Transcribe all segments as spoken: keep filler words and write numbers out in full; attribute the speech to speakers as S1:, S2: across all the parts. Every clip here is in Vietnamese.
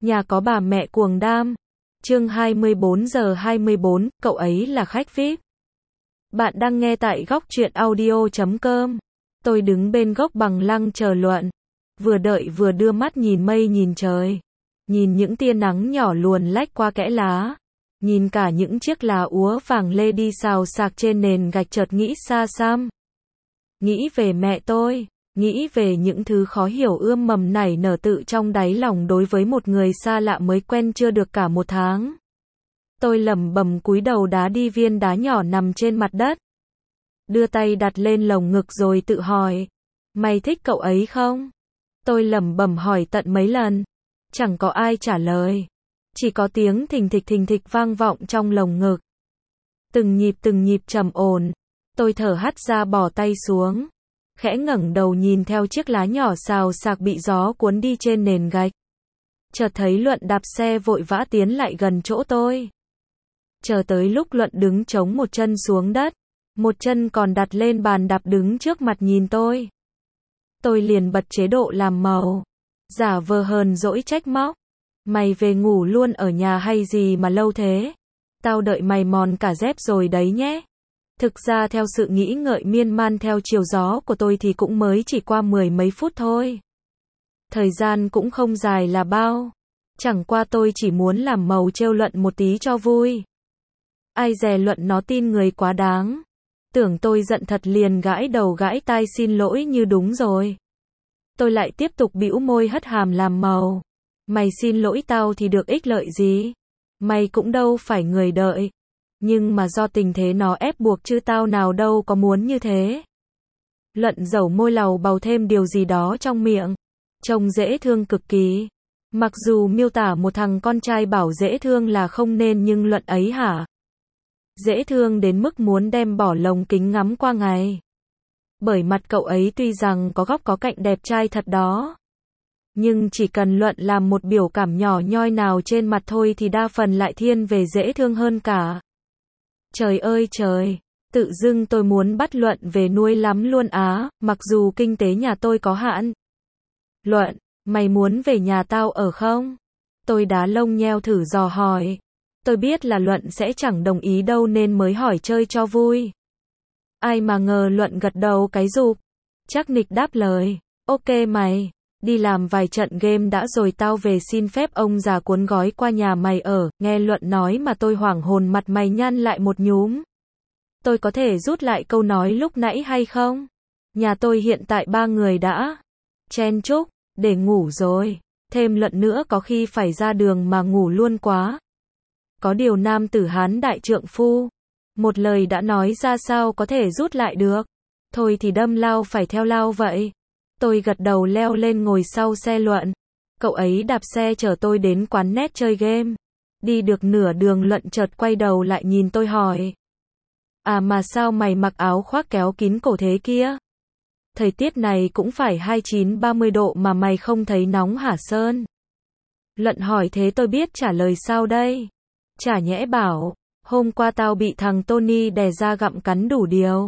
S1: Nhà có bà mẹ cuồng đam. Chương hai mươi bốn giờ hai mươi bốn, cậu ấy là khách vi ai pi. Bạn đang nghe tại góc truyện audio chấm com. Tôi đứng bên gốc bằng lăng chờ Luận. Vừa đợi vừa đưa mắt nhìn mây nhìn trời. Nhìn những tia nắng nhỏ luồn lách qua kẽ lá. Nhìn cả những chiếc lá úa vàng lê đi xào xạc trên nền gạch, chợt nghĩ xa xăm. Nghĩ về mẹ tôi. Nghĩ về những thứ khó hiểu ươm mầm nảy nở tự trong đáy lòng đối với một người xa lạ mới quen chưa được cả một tháng. Tôi lẩm bẩm cúi đầu đá đi viên đá nhỏ nằm trên mặt đất. Đưa tay đặt lên lồng ngực rồi tự hỏi, mày thích cậu ấy không? Tôi lẩm bẩm hỏi tận mấy lần. Chẳng có ai trả lời. Chỉ có tiếng thình thịch thình thịch vang vọng trong lồng ngực. Từng nhịp từng nhịp trầm ổn. Tôi thở hắt ra bỏ tay xuống. Khẽ ngẩng đầu nhìn theo chiếc lá nhỏ xào xạc bị gió cuốn đi trên nền gạch. Chợt thấy Luận đạp xe vội vã tiến lại gần chỗ tôi. Chờ tới lúc Luận đứng chống một chân xuống đất, một chân còn đặt lên bàn đạp đứng trước mặt nhìn tôi. Tôi liền bật chế độ làm màu, giả vờ hờn dỗi trách móc. Mày về ngủ luôn ở nhà hay gì mà lâu thế? Tao đợi mày mòn cả dép rồi đấy nhé. Thực ra theo sự nghĩ ngợi miên man theo chiều gió của tôi thì cũng mới chỉ qua mười mấy phút thôi. Thời gian cũng không dài là bao. Chẳng qua tôi chỉ muốn làm màu trêu Luận một tí cho vui. Ai dè Luận nó tin người quá đáng. Tưởng tôi giận thật liền gãi đầu gãi tai xin lỗi như đúng rồi. Tôi lại tiếp tục bĩu môi hất hàm làm màu. Mày xin lỗi tao thì được ích lợi gì? Mày cũng đâu phải người đợi. Nhưng mà do tình thế nó ép buộc chứ tao nào đâu có muốn như thế. Luận dẩu môi lầu bầu thêm điều gì đó trong miệng. Trông dễ thương cực kỳ. Mặc dù miêu tả một thằng con trai bảo dễ thương là không nên nhưng Luận ấy hả? Dễ thương đến mức muốn đem bỏ lồng kính ngắm qua ngày. Bởi mặt cậu ấy tuy rằng có góc có cạnh đẹp trai thật đó. Nhưng chỉ cần Luận làm một biểu cảm nhỏ nhoi nào trên mặt thôi thì đa phần lại thiên về dễ thương hơn cả. Trời ơi trời, tự dưng tôi muốn bắt Luận về nuôi lắm luôn á, mặc dù kinh tế nhà tôi có hạn. Luận, mày muốn về nhà tao ở không? Tôi đá lông nheo thử dò hỏi. Tôi biết là Luận sẽ chẳng đồng ý đâu nên mới hỏi chơi cho vui. Ai mà ngờ Luận gật đầu cái rụp. Chắc nịch đáp lời, ok mày, đi làm vài trận game đã rồi tao về xin phép ông già cuốn gói qua nhà mày ở. Nghe Luận nói mà tôi hoảng hồn, mặt mày nhăn lại một nhúm. Tôi có thể rút lại câu nói lúc nãy hay không? Nhà tôi hiện tại ba người đã chen chúc để ngủ rồi. Thêm Luận nữa có khi phải ra đường mà ngủ luôn quá. Có điều nam tử Hán đại trượng phu. Một lời đã nói ra sao có thể rút lại được. Thôi thì đâm lao phải theo lao vậy. Tôi gật đầu leo lên ngồi sau xe Luận. Cậu ấy đạp xe chở tôi đến quán net chơi game. Đi được nửa đường Luận chợt quay đầu lại nhìn tôi hỏi. À mà sao mày mặc áo khoác kéo kín cổ thế kia? Thời tiết này cũng phải hai mươi chín ba mươi độ mà mày không thấy nóng hả Sơn? Luận hỏi thế tôi biết trả lời sao đây? Chả nhẽ bảo, hôm qua tao bị thằng Tony đè ra gặm cắn đủ điều.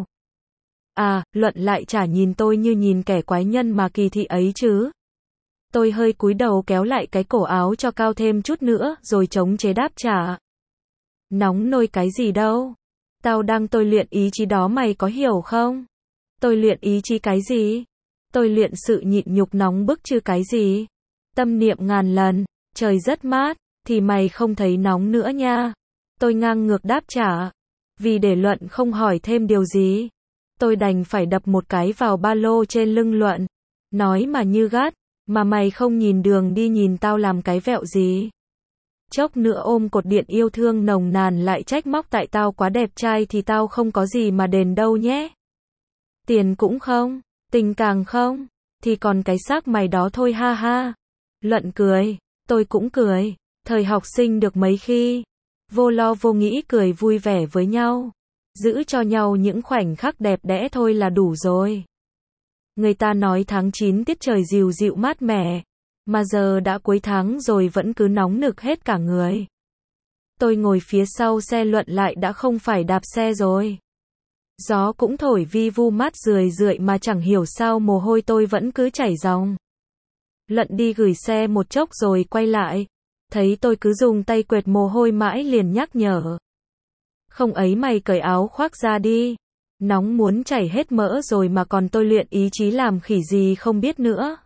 S1: À, Luận lại chả nhìn tôi như nhìn kẻ quái nhân mà kỳ thị ấy chứ. Tôi hơi cúi đầu kéo lại cái cổ áo cho cao thêm chút nữa rồi chống chế đáp trả. Nóng nôi cái gì đâu. Tao đang tôi luyện ý chí đó mày có hiểu không? Tôi luyện ý chí cái gì? Tôi luyện sự nhịn nhục nóng bức chứ cái gì? Tâm niệm ngàn lần, trời rất mát, thì mày không thấy nóng nữa nha. Tôi ngang ngược đáp trả. Vì để Luận không hỏi thêm điều gì. Tôi đành phải đập một cái vào ba lô trên lưng Luận. Nói mà như gắt, mà mày không nhìn đường đi nhìn tao làm cái vẹo gì. Chốc nữa ôm cột điện yêu thương nồng nàn lại trách móc tại tao quá đẹp trai thì tao không có gì mà đền đâu nhé. Tiền cũng không, tình càng không, thì còn cái xác mày đó thôi ha ha. Luận cười, tôi cũng cười, thời học sinh được mấy khi, vô lo vô nghĩ cười vui vẻ với nhau. Giữ cho nhau những khoảnh khắc đẹp đẽ thôi là đủ rồi. Người ta nói tháng chín tiết trời dịu dịu mát mẻ, mà giờ đã cuối tháng rồi vẫn cứ nóng nực hết cả người. Tôi ngồi phía sau xe Luận lại đã không phải đạp xe rồi. Gió cũng thổi vi vu mát rười rượi mà chẳng hiểu sao mồ hôi tôi vẫn cứ chảy ròng. Luận đi gửi xe một chốc rồi quay lại. Thấy tôi cứ dùng tay quệt mồ hôi mãi liền nhắc nhở. Không ấy mày cởi áo khoác ra đi. Nóng muốn chảy hết mỡ rồi mà còn tôi luyện ý chí làm khỉ gì không biết nữa.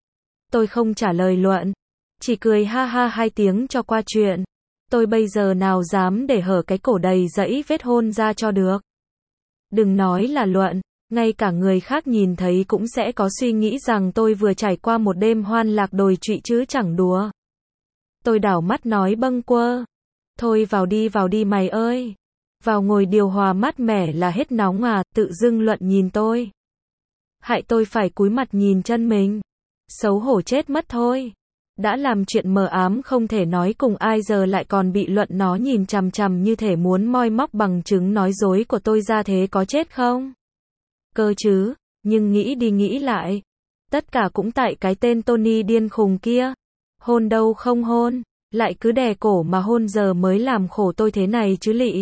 S1: Tôi không trả lời luận. Chỉ cười ha ha hai tiếng cho qua chuyện. Tôi bây giờ nào dám để hở cái cổ đầy dẫy vết hôn ra cho được. Đừng nói là luận, ngay cả người khác nhìn thấy cũng sẽ có suy nghĩ rằng tôi vừa trải qua một đêm hoan lạc đồi trụy chứ chẳng đùa. Tôi đảo mắt nói bâng quơ. Thôi vào đi vào đi mày ơi. Vào ngồi điều hòa mát mẻ là hết nóng à, tự dưng luận nhìn tôi. Hại tôi phải cúi mặt nhìn chân mình. Xấu hổ chết mất thôi. Đã làm chuyện mờ ám không thể nói cùng ai giờ lại còn bị luận nó nhìn chằm chằm như thể muốn moi móc bằng chứng nói dối của tôi ra thế có chết không? Cơ chứ, nhưng nghĩ đi nghĩ lại. Tất cả cũng tại cái tên Tony điên khùng kia. Hôn đâu không hôn, lại cứ đè cổ mà hôn giờ mới làm khổ tôi thế này chứ lị.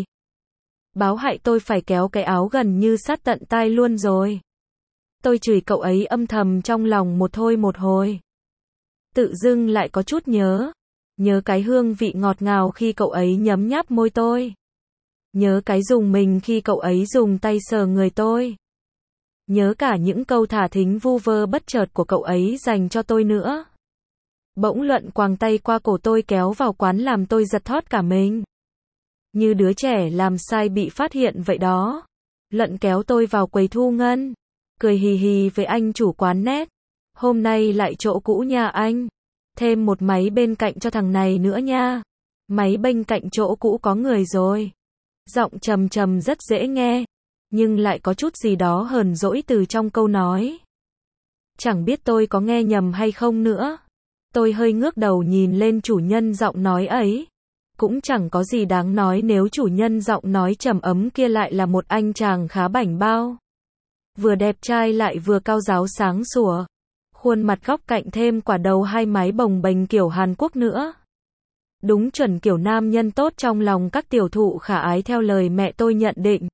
S1: Báo hại tôi phải kéo cái áo gần như sát tận tai luôn rồi. Tôi chửi cậu ấy âm thầm trong lòng một thôi một hồi. Tự dưng lại có chút nhớ. Nhớ cái hương vị ngọt ngào khi cậu ấy nhấm nháp môi tôi. Nhớ cái dùng mình khi cậu ấy dùng tay sờ người tôi. Nhớ cả những câu thả thính vu vơ bất chợt của cậu ấy dành cho tôi nữa. Bỗng luận quàng tay qua cổ tôi kéo vào quán làm tôi giật thót cả mình. Như đứa trẻ làm sai bị phát hiện vậy đó. Luận kéo tôi vào quầy thu ngân. Cười hì hì với anh chủ quán nét. Hôm nay lại chỗ cũ nha anh. Thêm một máy bên cạnh cho thằng này nữa nha. Máy bên cạnh chỗ cũ có người rồi. Giọng trầm trầm rất dễ nghe. Nhưng lại có chút gì đó hờn dỗi từ trong câu nói. Chẳng biết tôi có nghe nhầm hay không nữa. Tôi hơi ngước đầu nhìn lên chủ nhân giọng nói ấy. Cũng chẳng có gì đáng nói nếu chủ nhân giọng nói trầm ấm kia lại là một anh chàng khá bảnh bao. Vừa đẹp trai lại vừa cao ráo sáng sủa. Khuôn mặt góc cạnh thêm quả đầu hai mái bồng bềnh kiểu Hàn Quốc nữa. Đúng chuẩn kiểu nam nhân tốt trong lòng các tiểu thụ khả ái theo lời mẹ tôi nhận định.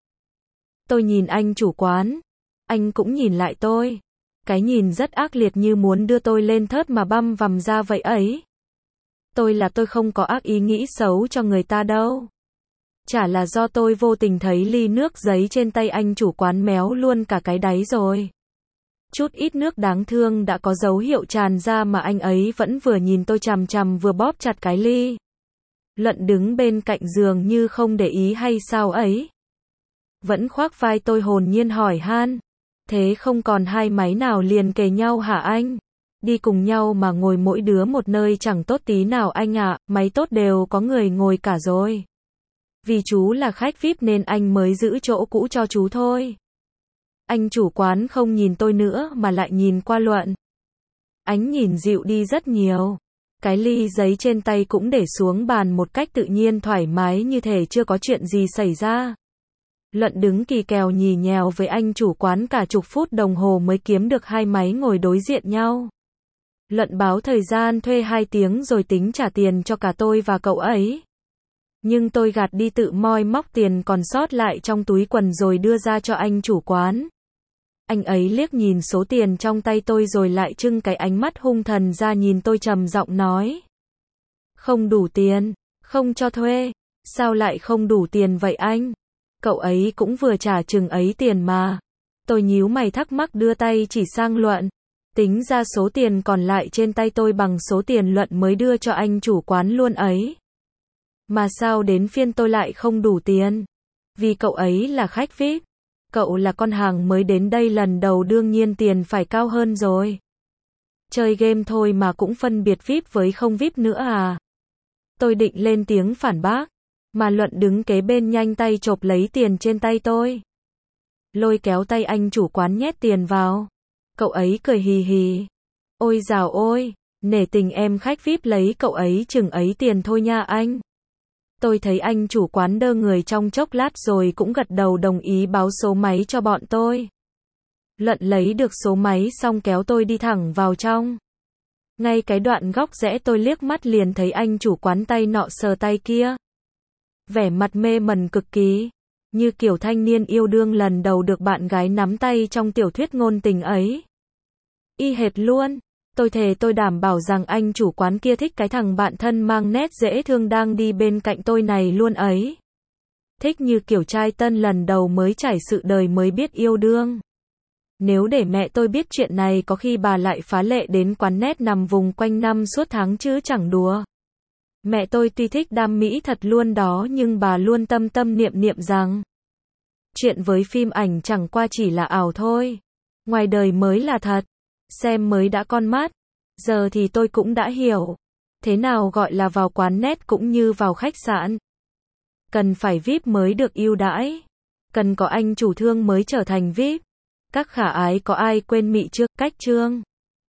S1: Tôi nhìn anh chủ quán. Anh cũng nhìn lại tôi. Cái nhìn rất ác liệt như muốn đưa tôi lên thớt mà băm vằm ra vậy ấy. Tôi là tôi không có ác ý nghĩ xấu cho người ta đâu. Chả là do tôi vô tình thấy ly nước giấy trên tay anh chủ quán méo luôn cả cái đáy rồi. Chút ít nước đáng thương đã có dấu hiệu tràn ra mà anh ấy vẫn vừa nhìn tôi chằm chằm vừa bóp chặt cái ly. Luận đứng bên cạnh giường như không để ý hay sao ấy. Vẫn khoác vai tôi hồn nhiên hỏi han. Thế không còn hai máy nào liền kề nhau hả anh? Đi cùng nhau mà ngồi mỗi đứa một nơi chẳng tốt tí nào anh ạ, máy tốt đều có người ngồi cả rồi. Vì chú là khách vi ai pi nên anh mới giữ chỗ cũ cho chú thôi. Anh chủ quán không nhìn tôi nữa mà lại nhìn qua Luận. Ánh nhìn dịu đi rất nhiều. Cái ly giấy trên tay cũng để xuống bàn một cách tự nhiên thoải mái như thể chưa có chuyện gì xảy ra. Luận đứng kỳ kèo nhì nhèo với anh chủ quán cả chục phút đồng hồ mới kiếm được hai máy ngồi đối diện nhau. Luận báo thời gian thuê hai tiếng rồi tính trả tiền cho cả tôi và cậu ấy. Nhưng tôi gạt đi tự moi móc tiền còn sót lại trong túi quần rồi đưa ra cho anh chủ quán. Anh ấy liếc nhìn số tiền trong tay tôi rồi lại trưng cái ánh mắt hung thần ra nhìn tôi trầm giọng nói. Không đủ tiền, không cho thuê. Sao lại không đủ tiền vậy anh? Cậu ấy cũng vừa trả chừng ấy tiền mà. Tôi nhíu mày thắc mắc đưa tay chỉ sang Luận. Tính ra số tiền còn lại trên tay tôi bằng số tiền Luận mới đưa cho anh chủ quán luôn ấy. Mà sao đến phiên tôi lại không đủ tiền? Vì cậu ấy là khách vi ai pi. Cậu là con hàng mới đến đây lần đầu đương nhiên tiền phải cao hơn rồi. Chơi game thôi mà cũng phân biệt vi ai pi với không vi ai pi nữa à? Tôi định lên tiếng phản bác. Mà Luận đứng kế bên nhanh tay chộp lấy tiền trên tay tôi. Lôi kéo tay anh chủ quán nhét tiền vào. Cậu ấy cười hì hì. Ôi dào ôi, nể tình em khách vi ai pi lấy cậu ấy chừng ấy tiền thôi nha anh. Tôi thấy anh chủ quán đơ người trong chốc lát rồi cũng gật đầu đồng ý báo số máy cho bọn tôi. Luận lấy được số máy xong kéo tôi đi thẳng vào trong. Ngay cái đoạn góc rẽ tôi liếc mắt liền thấy anh chủ quán tay nọ sờ tay kia. Vẻ mặt mê mẩn cực kỳ. Như kiểu thanh niên yêu đương lần đầu được bạn gái nắm tay trong tiểu thuyết ngôn tình ấy. Y hệt luôn. Tôi thề tôi đảm bảo rằng anh chủ quán kia thích cái thằng bạn thân mang nét dễ thương đang đi bên cạnh tôi này luôn ấy. Thích như kiểu trai tân lần đầu mới trải sự đời mới biết yêu đương. Nếu để mẹ tôi biết chuyện này có khi bà lại phá lệ đến quán nét nằm vùng quanh năm suốt tháng chứ chẳng đùa. Mẹ tôi tuy thích đam mỹ thật luôn đó nhưng bà luôn tâm tâm niệm niệm rằng chuyện với phim ảnh chẳng qua chỉ là ảo thôi. Ngoài đời mới là thật. Xem mới đã con mắt. Giờ thì tôi cũng đã hiểu. Thế nào gọi là vào quán nét cũng như vào khách sạn. Cần phải vi ai pi mới được ưu đãi. Cần có anh chủ thương mới trở thành vi ai pi. Các khả ái có ai quên mị chưa? Cách chương.